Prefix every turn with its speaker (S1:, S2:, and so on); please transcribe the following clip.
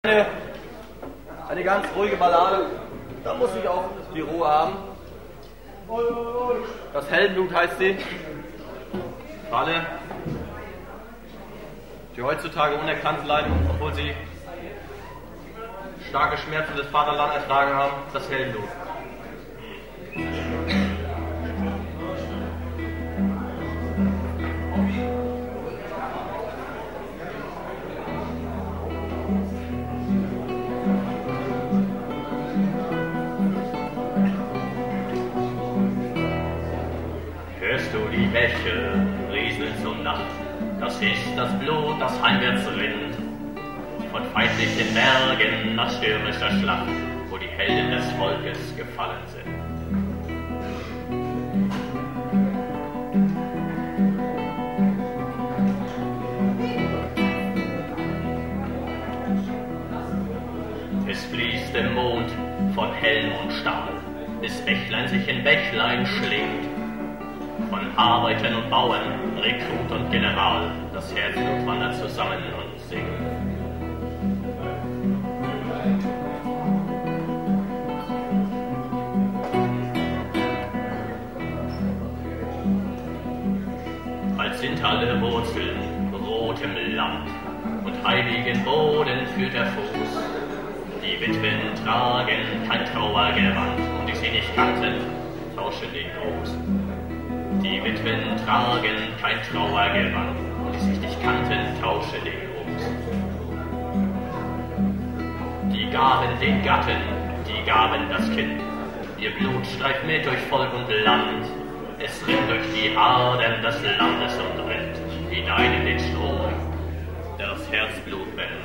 S1: Eine ganz ruhige Ballade, da muss ich auch die Ruhe haben. Das Heldenblut heißt sie. Für alle, die heutzutage unerkannt leiden, obwohl sie starke Schmerzen des Vaterlandes ertragen haben, das Heldenblut.
S2: Hörst du die Bäche rieseln zur Nacht? Das ist das Blut, das heimwärts rinnt. Von feindlichen Bergen nach stürmischer Schlacht, wo die Helden des Volkes gefallen sind. Es fließt im Mond von Helm und Stahl, bis Bächlein sich in Bächlein schlingt. Von Arbeitern und Bauern, Rekrut und General, das Herzblut wandert zusammen und singt. Bald sind alle Wurzeln rotem Land und heiligen Boden führt der Fuß. Die Witwen tragen kein Trauergewand, und die sie nicht kannten, tauschen den Gruß. Die Witwen tragen kein Trauergewand, und die sich nicht kannten, tauschen den Gruß. Die gaben den Gatten, die gaben das Kind. Ihr Blut streift mit durch Volk und Land. Es rinnt durch die Adern des Landes und rennt hinein in den Strom, der das Herzblut brennt.